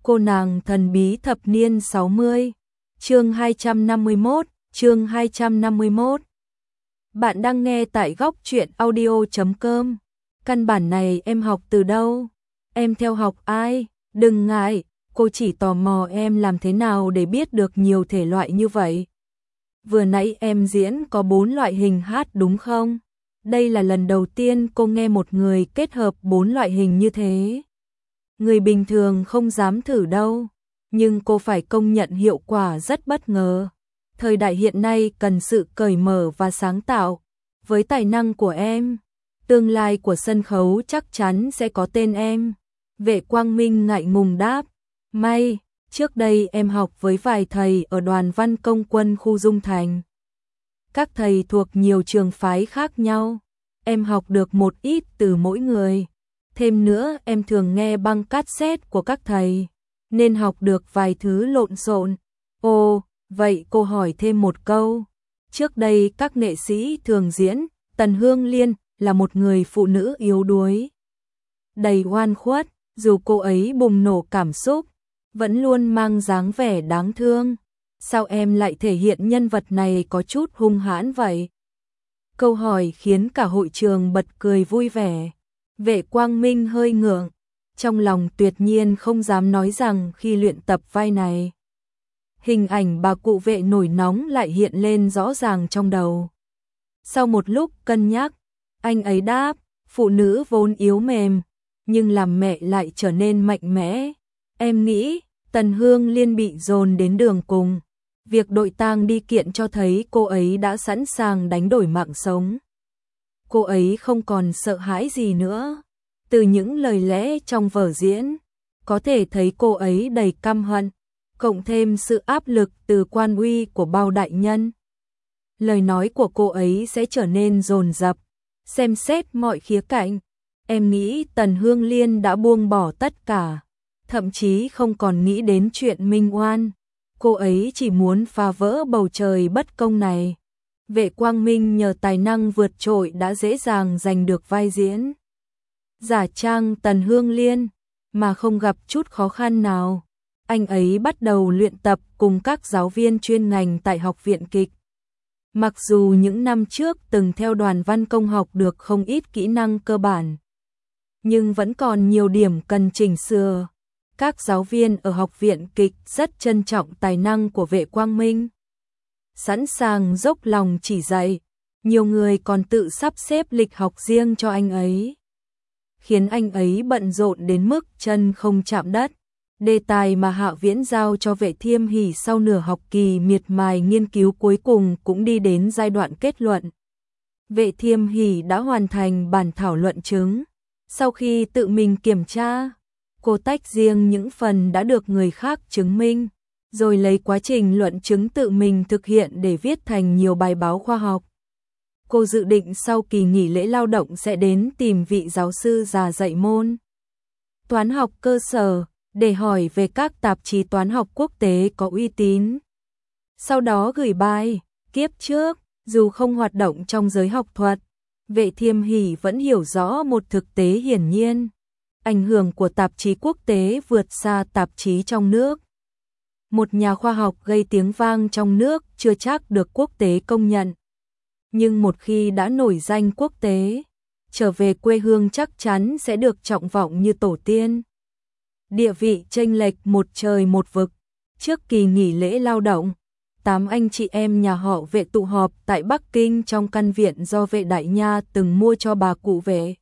Cô nàng thần bí thập niên 60, chương 251. Bạn đang nghe tại góc truyện audio.com. Căn bản này em học từ đâu? Em theo học ai? Đừng ngại, cô chỉ tò mò em làm thế nào để biết được nhiều thể loại như vậy. Vừa nãy em diễn có 4 loại hình hát đúng không? Đây là lần đầu tiên cô nghe một người kết hợp 4 loại hình như thế. Người bình thường không dám thử đâu, nhưng cô phải công nhận hiệu quả rất bất ngờ. Thời đại hiện nay cần sự cởi mở và sáng tạo. Với tài năng của em, tương lai của sân khấu chắc chắn sẽ có tên em. Vệ Quang Minh ngại ngùng đáp, may, trước đây em học với vài thầy ở đoàn văn công quân khu Dung Thành. Các thầy thuộc nhiều trường phái khác nhau, em học được một ít từ mỗi người. Thêm nữa em thường nghe băng cassette của các thầy, nên học được vài thứ lộn xộn. Ồ, vậy cô hỏi thêm một câu. Trước đây các nghệ sĩ thường diễn, Tần Hương Liên là một người phụ nữ yếu đuối, đầy oan khuất, dù cô ấy bùng nổ cảm xúc, vẫn luôn mang dáng vẻ đáng thương. Sao em lại thể hiện nhân vật này có chút hung hãn vậy? Câu hỏi khiến cả hội trường bật cười vui vẻ. Vệ Quang Minh hơi ngượng, trong lòng tuyệt nhiên không dám nói rằng khi luyện tập vai này, hình ảnh bà cụ Vệ nổi nóng lại hiện lên rõ ràng trong đầu. Sau một lúc cân nhắc, anh ấy đáp, phụ nữ vốn yếu mềm, nhưng làm mẹ lại trở nên mạnh mẽ. Em nghĩ, Tần Hương Liên bị dồn đến đường cùng. Việc đội tang đi kiện cho thấy cô ấy đã sẵn sàng đánh đổi mạng sống. Cô ấy không còn sợ hãi gì nữa. Từ những lời lẽ trong vở diễn, có thể thấy cô ấy đầy căm hận, cộng thêm sự áp lực từ quan uy của bao đại nhân. Lời nói của cô ấy sẽ trở nên dồn dập, xem xét mọi khía cạnh. Em nghĩ Tần Hương Liên đã buông bỏ tất cả, thậm chí không còn nghĩ đến chuyện minh oan. Cô ấy chỉ muốn phá vỡ bầu trời bất công này. Vệ Quang Minh nhờ tài năng vượt trội đã dễ dàng giành được vai diễn giả trang Tần Hương Liên, mà không gặp chút khó khăn nào. Anh ấy bắt đầu luyện tập cùng các giáo viên chuyên ngành tại Học viện Kịch. Mặc dù những năm trước từng theo đoàn văn công học được không ít kỹ năng cơ bản, nhưng vẫn còn nhiều điểm cần chỉnh sửa. Các giáo viên ở Học viện Kịch rất trân trọng tài năng của Vệ Quang Minh, sẵn sàng dốc lòng chỉ dạy. Nhiều người còn tự sắp xếp lịch học riêng cho anh ấy, khiến anh ấy bận rộn đến mức chân không chạm đất. Đề tài mà Hạ Viễn giao cho Vệ Thiêm Hỷ sau nửa học kỳ miệt mài nghiên cứu cuối cùng cũng đi đến giai đoạn kết luận. Vệ Thiêm Hỷ đã hoàn thành bản thảo luận chứng. Sau khi tự mình kiểm tra, cô tách riêng những phần đã được người khác chứng minh, rồi lấy quá trình luận chứng tự mình thực hiện để viết thành nhiều bài báo khoa học. Cô dự định sau kỳ nghỉ lễ lao động sẽ đến tìm vị giáo sư già dạy môn toán học cơ sở để hỏi về các tạp chí toán học quốc tế có uy tín. Sau đó gửi bài. Kiếp trước, dù không hoạt động trong giới học thuật, Vệ Thiêm Hỷ vẫn hiểu rõ một thực tế hiển nhiên. Ảnh hưởng của tạp chí quốc tế vượt xa tạp chí trong nước. Một nhà khoa học gây tiếng vang trong nước chưa chắc được quốc tế công nhận, nhưng một khi đã nổi danh quốc tế, trở về quê hương chắc chắn sẽ được trọng vọng như tổ tiên. Địa vị chênh lệch một trời một vực. Trước kỳ nghỉ lễ lao động, 8 anh chị em nhà họ Vệ tụ họp tại Bắc Kinh trong căn viện do Vệ Đại Nha từng mua cho bà cụ Vệ.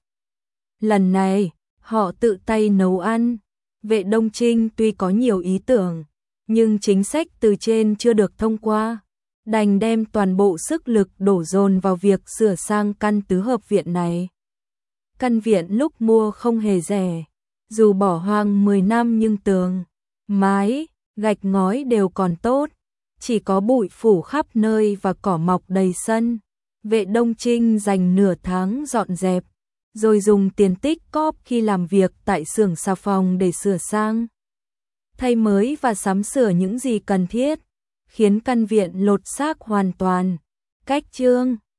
Lần này, họ tự tay nấu ăn. Vệ Đông Trinh tuy có nhiều ý tưởng, nhưng chính sách từ trên chưa được thông qua, đành đem toàn bộ sức lực đổ dồn vào việc sửa sang căn tứ hợp viện này. Căn viện lúc mua không hề rẻ, dù bỏ hoang 10 năm nhưng tường, mái, gạch ngói đều còn tốt, chỉ có bụi phủ khắp nơi và cỏ mọc đầy sân. Vệ Đông Trinh dành nửa tháng dọn dẹp, rồi dùng tiền tích cóp khi làm việc tại xưởng xà phòng để sửa sang, thay mới và sắm sửa những gì cần thiết, khiến căn viện lột xác hoàn toàn. Cách chương